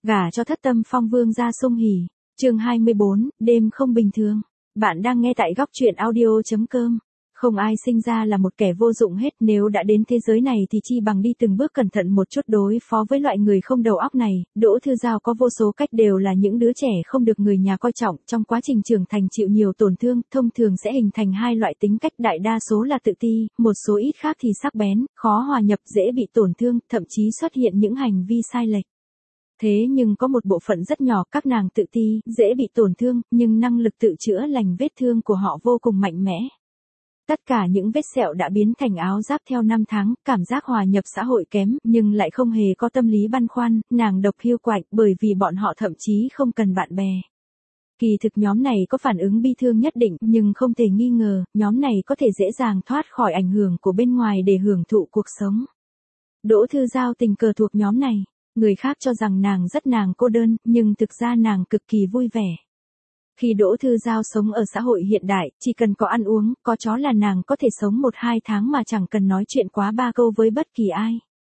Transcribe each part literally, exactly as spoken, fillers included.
Gả cho thất tâm phong vương gia sung hỉ. Chương hai mươi bốn, đêm không bình thường. Bạn đang nghe tại góc truyện audio chấm com. Không ai sinh ra là một kẻ vô dụng hết, nếu đã đến thế giới này thì chi bằng đi từng bước cẩn thận một chút đối phó với loại người không đầu óc này. Đỗ Thư Giao có vô số cách, đều là những đứa trẻ không được người nhà coi trọng, trong quá trình trưởng thành chịu nhiều tổn thương, thông thường sẽ hình thành hai loại tính cách, đại đa số là tự ti, một số ít khác thì sắc bén, khó hòa nhập, dễ bị tổn thương, thậm chí xuất hiện những hành vi sai lệch. Thế nhưng có một bộ phận rất nhỏ, các nàng tự ti, dễ bị tổn thương, nhưng năng lực tự chữa lành vết thương của họ vô cùng mạnh mẽ. Tất cả những vết sẹo đã biến thành áo giáp theo năm tháng, cảm giác hòa nhập xã hội kém, nhưng lại không hề có tâm lý băn khoăn, nàng độc hiu quạnh, bởi vì bọn họ thậm chí không cần bạn bè. Kỳ thực nhóm này có phản ứng bi thương nhất định, nhưng không thể nghi ngờ, nhóm này có thể dễ dàng thoát khỏi ảnh hưởng của bên ngoài để hưởng thụ cuộc sống. Đỗ Thư Giao tình cờ thuộc nhóm này. Người khác cho rằng nàng rất nàng cô đơn, nhưng thực ra nàng cực kỳ vui vẻ. Khi Đỗ Thư Giao sống ở xã hội hiện đại, chỉ cần có ăn uống, có chó là nàng có thể sống một hai tháng mà chẳng cần nói chuyện quá ba câu với bất kỳ ai.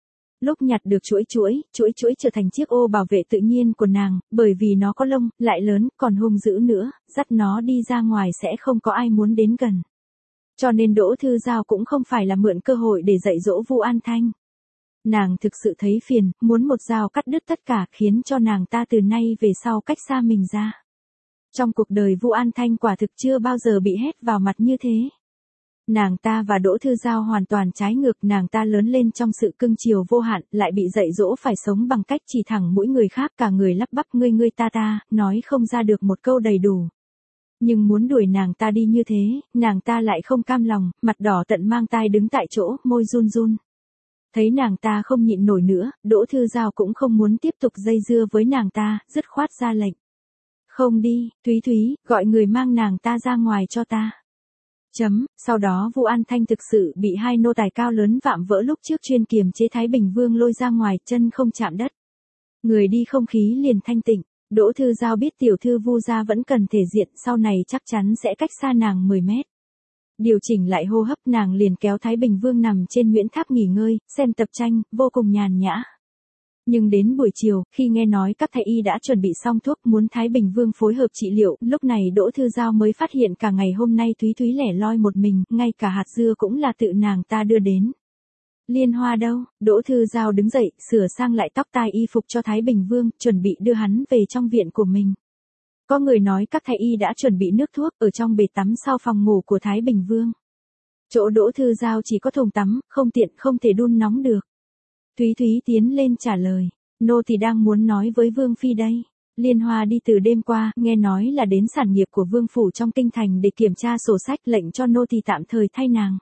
Lúc nhặt được chuỗi chuỗi, chuỗi chuỗi trở thành chiếc ô bảo vệ tự nhiên của nàng, bởi vì nó có lông, lại lớn, còn hung dữ nữa, dắt nó đi ra ngoài sẽ không có ai muốn đến gần. Cho nên Đỗ Thư Giao cũng không phải là mượn cơ hội để dạy dỗ Vu An Thanh. Nàng thực sự thấy phiền, muốn một dao cắt đứt tất cả, khiến cho nàng ta từ nay về sau cách xa mình ra. Trong cuộc đời Vu An Thanh quả thực chưa bao giờ bị hét vào mặt như thế. Nàng ta và Đỗ Thư Giao hoàn toàn trái ngược, nàng ta lớn lên trong sự cưng chiều vô hạn, lại bị dạy dỗ phải sống bằng cách chỉ thẳng mũi người khác, cả người lắp bắp ngươi ngươi ta ta, nói không ra được một câu đầy đủ. Nhưng muốn đuổi nàng ta đi như thế, nàng ta lại không cam lòng, mặt đỏ tận mang tai đứng tại chỗ, môi run run. Thấy nàng ta không nhịn nổi nữa, Đỗ Thư Giao cũng không muốn tiếp tục dây dưa với nàng ta, dứt khoát ra lệnh. Không đi, Thúy Thúy, gọi người mang nàng ta ra ngoài cho ta. Chấm, sau đó Vu An Thanh thực sự bị hai nô tài cao lớn vạm vỡ lúc trước chuyên kiềm chế Thái Bình Vương lôi ra ngoài, chân không chạm đất. Người đi không khí liền thanh tịnh. Đỗ Thư Giao biết tiểu thư Vu gia vẫn cần thể diện, sau này chắc chắn sẽ cách xa nàng mười mét. Điều chỉnh lại hô hấp, nàng liền kéo Thái Bình Vương nằm trên Nguyễn Tháp nghỉ ngơi, xem tập tranh, vô cùng nhàn nhã. Nhưng đến buổi chiều, khi nghe nói các thái y đã chuẩn bị xong thuốc muốn Thái Bình Vương phối hợp trị liệu, lúc này Đỗ Thư Giao mới phát hiện cả ngày hôm nay Thúy Thúy lẻ loi một mình, ngay cả hạt dưa cũng là tự nàng ta đưa đến. Liên Hoa đâu? Đỗ Thư Giao đứng dậy, sửa sang lại tóc tai y phục cho Thái Bình Vương, chuẩn bị đưa hắn về trong viện của mình. Có người nói các thái y đã chuẩn bị nước thuốc ở trong bể tắm sau phòng ngủ của Thái Bình Vương. Chỗ Đỗ Thư Giao chỉ có thùng tắm, không tiện, không thể đun nóng được. Thúy Thúy tiến lên trả lời, nô thì đang muốn nói với Vương Phi đây. Liên Hoa đi từ đêm qua, nghe nói là đến sản nghiệp của Vương Phủ trong kinh thành để kiểm tra sổ sách, lệnh cho nô thì tạm thời thay nàng.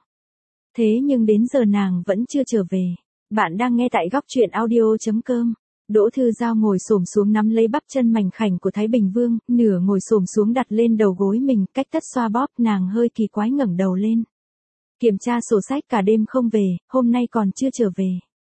Thế nhưng đến giờ nàng vẫn chưa trở về. Bạn đang nghe tại góc truyện audio chấm com. Đỗ Thư Giao ngồi xổm xuống nắm lấy bắp chân mảnh khảnh của Thái Bình Vương, nửa ngồi xổm xuống đặt lên đầu gối mình, cách tất xoa bóp, nàng hơi kỳ quái ngẩng đầu lên. Kiểm tra sổ sách cả đêm không về, hôm nay còn chưa trở về.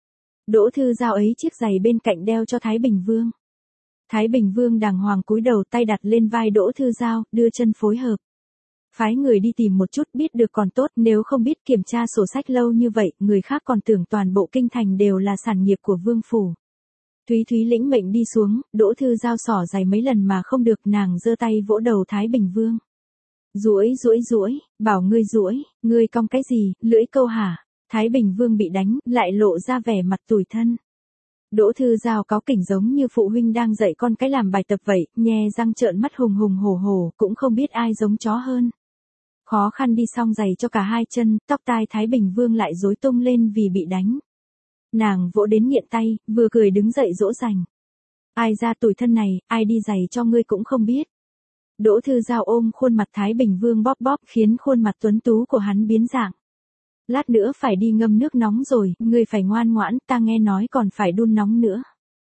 Đỗ Thư Giao ấy chiếc giày bên cạnh đeo cho Thái Bình Vương. Thái Bình Vương đàng hoàng cúi đầu, tay đặt lên vai Đỗ Thư Giao, đưa chân phối hợp. Phái người đi tìm một chút, biết được còn tốt, nếu không biết kiểm tra sổ sách lâu như vậy, người khác còn tưởng toàn bộ kinh thành đều là sản nghiệp của Vương Phủ. Thúy Thúy lĩnh mệnh đi xuống, Đỗ Thư Giao xỏ giày mấy lần mà không được, nàng giơ tay vỗ đầu Thái Bình Vương. Duỗi duỗi duỗi, bảo ngươi duỗi, ngươi cong cái gì, lưỡi câu hả? Thái Bình Vương bị đánh, lại lộ ra vẻ mặt tủi thân. Đỗ Thư Giao cáu kỉnh giống như phụ huynh đang dạy con cái làm bài tập vậy, nhe răng trợn mắt hùng hùng hổ hổ, cũng không biết ai giống chó hơn. Khó khăn đi xong giày cho cả hai chân, tóc tai Thái Bình Vương lại rối tung lên vì bị đánh. Nàng vỗ đến nghiện tay, vừa cười đứng dậy dỗ dành. Ai ra tủi thân này, ai đi giày cho ngươi cũng không biết. Đỗ Thư Giao ôm khuôn mặt Thái Bình Vương bóp bóp, khiến khuôn mặt tuấn tú của hắn biến dạng. Lát nữa phải đi ngâm nước nóng rồi, ngươi phải ngoan ngoãn, ta nghe nói còn phải đun nóng nữa.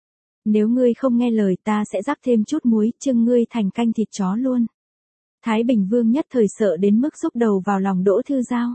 Nếu ngươi không nghe lời ta sẽ rắc thêm chút muối, chưng ngươi thành canh thịt chó luôn. Thái Bình Vương nhất thời sợ đến mức rúc đầu vào lòng Đỗ Thư Giao.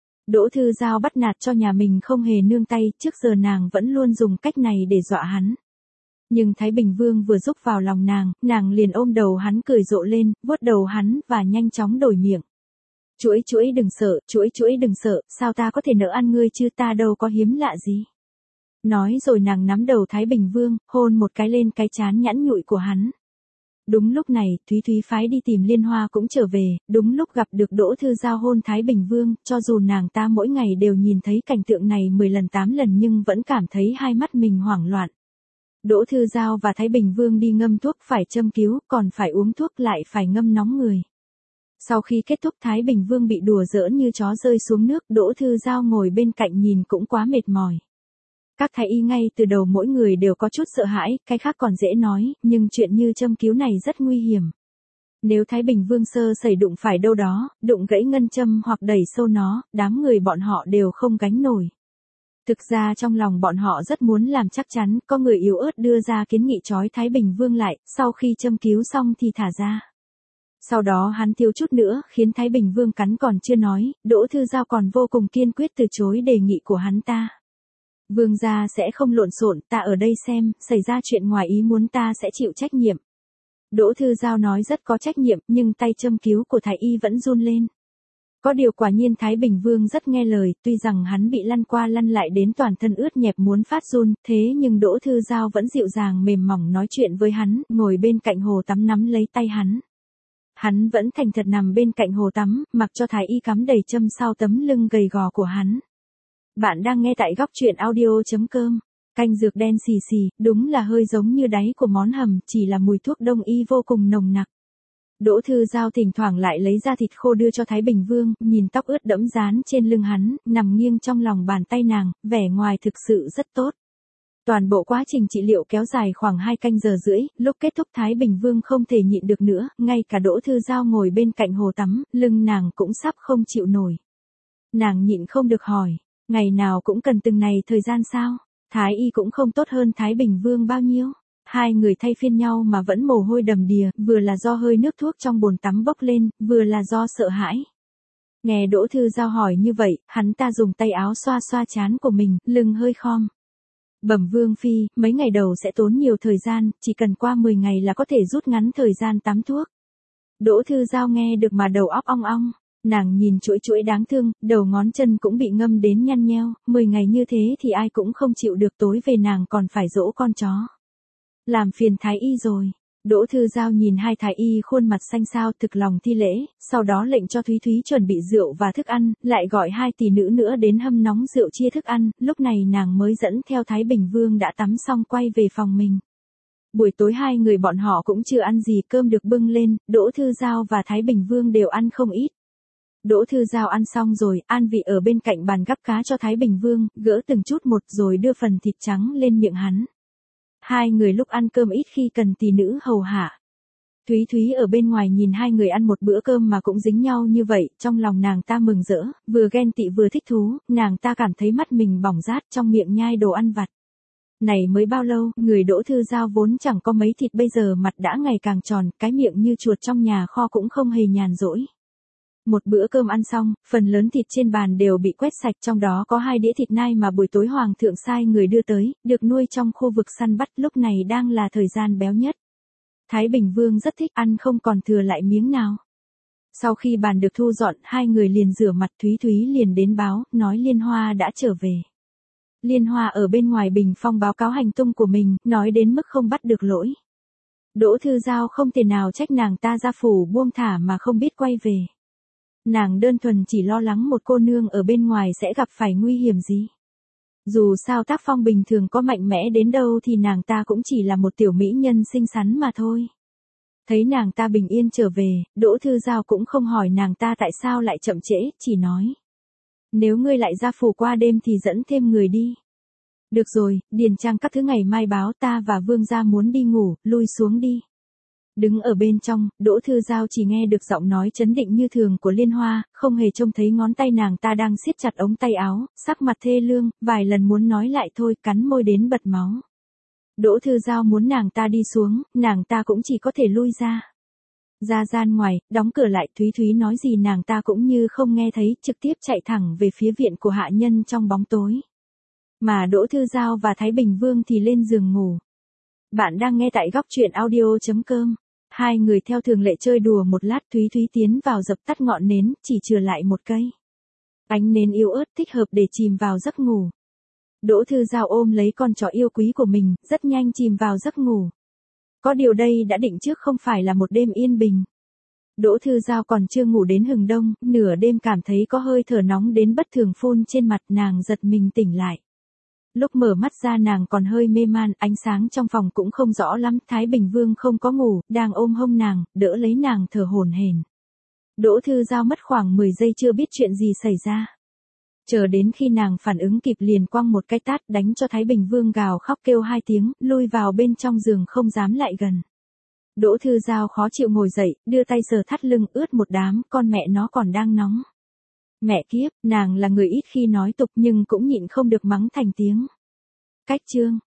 Đỗ Thư Giao bắt nạt cho nhà mình không hề nương tay, trước giờ nàng vẫn luôn dùng cách này để dọa hắn. Nhưng Thái Bình Vương vừa rúc vào lòng nàng, nàng liền ôm đầu hắn cười rộ lên, vuốt đầu hắn và nhanh chóng đổi miệng. Chuỗi chuỗi đừng sợ, chuỗi chuỗi đừng sợ, sao ta có thể nỡ ăn ngươi chứ, ta đâu có hiếm lạ gì. Nói rồi nàng nắm đầu Thái Bình Vương, hôn một cái lên cái trán nhẵn nhụi của hắn. Đúng lúc này, Thúy Thúy phái đi tìm Liên Hoa cũng trở về, đúng lúc gặp được Đỗ Thư Giao hôn Thái Bình Vương, cho dù nàng ta mỗi ngày đều nhìn thấy cảnh tượng này mười lần tám lần nhưng vẫn cảm thấy hai mắt mình hoảng loạn. Đỗ Thư Giao và Thái Bình Vương đi ngâm thuốc phải châm cứu, còn phải uống thuốc lại phải ngâm nóng người. Sau khi kết thúc Thái Bình Vương bị đùa giỡn như chó rơi xuống nước, Đỗ Thư Giao ngồi bên cạnh nhìn cũng quá mệt mỏi. Các thái y ngay từ đầu mỗi người đều có chút sợ hãi, cái khác còn dễ nói, nhưng chuyện như châm cứu này rất nguy hiểm. Nếu Thái Bình Vương sơ sẩy đụng phải đâu đó, đụng gãy ngân châm hoặc đẩy sâu nó, đám người bọn họ đều không gánh nổi. Thực ra trong lòng bọn họ rất muốn làm chắc chắn, có người yếu ớt đưa ra kiến nghị trói Thái Bình Vương lại, sau khi châm cứu xong thì thả ra. Sau đó hắn thiếu chút nữa khiến Thái Bình Vương cắn còn chưa nói, Đỗ Thư Giao còn vô cùng kiên quyết từ chối đề nghị của hắn ta. Vương gia sẽ không lộn xộn, ta ở đây xem, xảy ra chuyện ngoài ý muốn ta sẽ chịu trách nhiệm. Đỗ Thư Giao nói rất có trách nhiệm, nhưng tay châm cứu của thái y vẫn run lên. Có điều quả nhiên Thái Bình Vương rất nghe lời, tuy rằng hắn bị lăn qua lăn lại đến toàn thân ướt nhẹp muốn phát run, thế nhưng Đỗ Thư Giao vẫn dịu dàng mềm mỏng nói chuyện với hắn, ngồi bên cạnh hồ tắm nắm lấy tay hắn. Hắn vẫn thành thật nằm bên cạnh hồ tắm, mặc cho thái y cắm đầy châm sau tấm lưng gầy gò của hắn. Bạn đang nghe tại góc truyện audio.com. Canh dược đen xì xì, đúng là hơi giống như đáy của món hầm, chỉ là mùi thuốc đông y vô cùng nồng nặc. Đỗ Thư Giao thỉnh thoảng lại lấy ra thịt khô đưa cho Thái Bình Vương, nhìn tóc ướt đẫm dán trên lưng hắn, nằm nghiêng trong lòng bàn tay nàng, vẻ ngoài thực sự rất tốt. Toàn bộ quá trình trị liệu kéo dài khoảng hai canh giờ rưỡi, lúc kết thúc Thái Bình Vương không thể nhịn được nữa, ngay cả Đỗ Thư Giao ngồi bên cạnh hồ tắm, lưng nàng cũng sắp không chịu nổi. Nàng nhịn không được hỏi, ngày nào cũng cần từng này thời gian sao? Thái y cũng không tốt hơn Thái Bình Vương bao nhiêu. Hai người thay phiên nhau mà vẫn mồ hôi đầm đìa, vừa là do hơi nước thuốc trong bồn tắm bốc lên, vừa là do sợ hãi. Nghe Đỗ Thư Giao hỏi như vậy, hắn ta dùng tay áo xoa xoa trán của mình, lưng hơi khom. Bẩm Vương phi, mấy ngày đầu sẽ tốn nhiều thời gian, chỉ cần qua mười ngày là có thể rút ngắn thời gian tắm thuốc. Đỗ Thư Giao nghe được mà đầu óc ong ong. Nàng nhìn chuỗi chuỗi đáng thương, đầu ngón chân cũng bị ngâm đến nhăn nheo, mười ngày như thế thì ai cũng không chịu được, tối về nàng còn phải dỗ con chó. Làm phiền thái y rồi. Đỗ Thư Giao nhìn hai thái y khuôn mặt xanh xao thực lòng thi lễ, sau đó lệnh cho Thúy Thúy chuẩn bị rượu và thức ăn, lại gọi hai tỷ nữ nữa đến hâm nóng rượu chia thức ăn, lúc này nàng mới dẫn theo Thái Bình Vương đã tắm xong quay về phòng mình. Buổi tối hai người bọn họ cũng chưa ăn gì, cơm được bưng lên, Đỗ Thư Giao và Thái Bình Vương đều ăn không ít. Đỗ Thư Giao ăn xong rồi, an vị ở bên cạnh bàn gắp cá cho Thái Bình Vương, gỡ từng chút một rồi đưa phần thịt trắng lên miệng hắn. Hai người lúc ăn cơm ít khi cần tỷ nữ hầu hạ. Thúy Thúy ở bên ngoài nhìn hai người ăn một bữa cơm mà cũng dính nhau như vậy, trong lòng nàng ta mừng rỡ, vừa ghen tị vừa thích thú, nàng ta cảm thấy mắt mình bỏng rát trong miệng nhai đồ ăn vặt. Này mới bao lâu, người Đỗ Thư Giao vốn chẳng có mấy thịt bây giờ mặt đã ngày càng tròn, cái miệng như chuột trong nhà kho cũng không hề nhàn rỗi. Một bữa cơm ăn xong, phần lớn thịt trên bàn đều bị quét sạch, trong đó có hai đĩa thịt nai mà buổi tối hoàng thượng sai người đưa tới, được nuôi trong khu vực săn bắt, lúc này đang là thời gian béo nhất. Thái Bình Vương rất thích ăn không còn thừa lại miếng nào. Sau khi bàn được thu dọn, hai người liền rửa mặt, Thúy Thúy liền đến báo, nói Liên Hoa đã trở về. Liên Hoa ở bên ngoài bình phong báo cáo hành tung của mình, nói đến mức không bắt được lỗi. Đỗ Thư Giao không thể nào trách nàng ta ra phủ buông thả mà không biết quay về. Nàng đơn thuần chỉ lo lắng một cô nương ở bên ngoài sẽ gặp phải nguy hiểm gì. Dù sao tác phong bình thường có mạnh mẽ đến đâu thì nàng ta cũng chỉ là một tiểu mỹ nhân xinh xắn mà thôi. Thấy nàng ta bình yên trở về, Đỗ Thư Giao cũng không hỏi nàng ta tại sao lại chậm trễ, chỉ nói. Nếu ngươi lại ra phủ qua đêm thì dẫn thêm người đi. Được rồi, điền trang các thứ ngày mai báo, ta và Vương gia muốn đi ngủ, lui xuống đi. Đứng ở bên trong, Đỗ Thư Giao chỉ nghe được giọng nói trấn định như thường của Liên Hoa, không hề trông thấy ngón tay nàng ta đang siết chặt ống tay áo, sắc mặt thê lương, vài lần muốn nói lại thôi, cắn môi đến bật máu. Đỗ Thư Giao muốn nàng ta đi xuống, nàng ta cũng chỉ có thể lui ra. Ra gian ngoài, đóng cửa lại, Thúy Thúy nói gì nàng ta cũng như không nghe thấy, trực tiếp chạy thẳng về phía viện của hạ nhân trong bóng tối. Mà Đỗ Thư Giao và Thái Bình Vương thì lên giường ngủ. Bạn đang nghe tại góc truyện audio.com. Hai người theo thường lệ chơi đùa một lát, Thúy Thúy tiến vào dập tắt ngọn nến, chỉ chừa lại một cây. Ánh nến yếu ớt thích hợp để chìm vào giấc ngủ. Đỗ Thư Giao ôm lấy con chó yêu quý của mình, rất nhanh chìm vào giấc ngủ. Có điều đây đã định trước không phải là một đêm yên bình. Đỗ Thư Giao còn chưa ngủ đến hừng đông, nửa đêm cảm thấy có hơi thở nóng đến bất thường phun trên mặt, nàng giật mình tỉnh lại. Lúc mở mắt ra nàng còn hơi mê man, ánh sáng trong phòng cũng không rõ lắm, Thái Bình Vương không có ngủ, đang ôm hông nàng, đỡ lấy nàng thở hổn hển. Đỗ Thư Giao mất khoảng mười giây chưa biết chuyện gì xảy ra. Chờ đến khi nàng phản ứng kịp liền quăng một cái tát đánh cho Thái Bình Vương gào khóc kêu hai tiếng, lui vào bên trong giường không dám lại gần. Đỗ Thư Giao khó chịu ngồi dậy, đưa tay sờ thắt lưng ướt một đám, con mẹ nó còn đang nóng. Mẹ kiếp, nàng là người ít khi nói tục nhưng cũng nhịn không được mắng thành tiếng. Cách chương.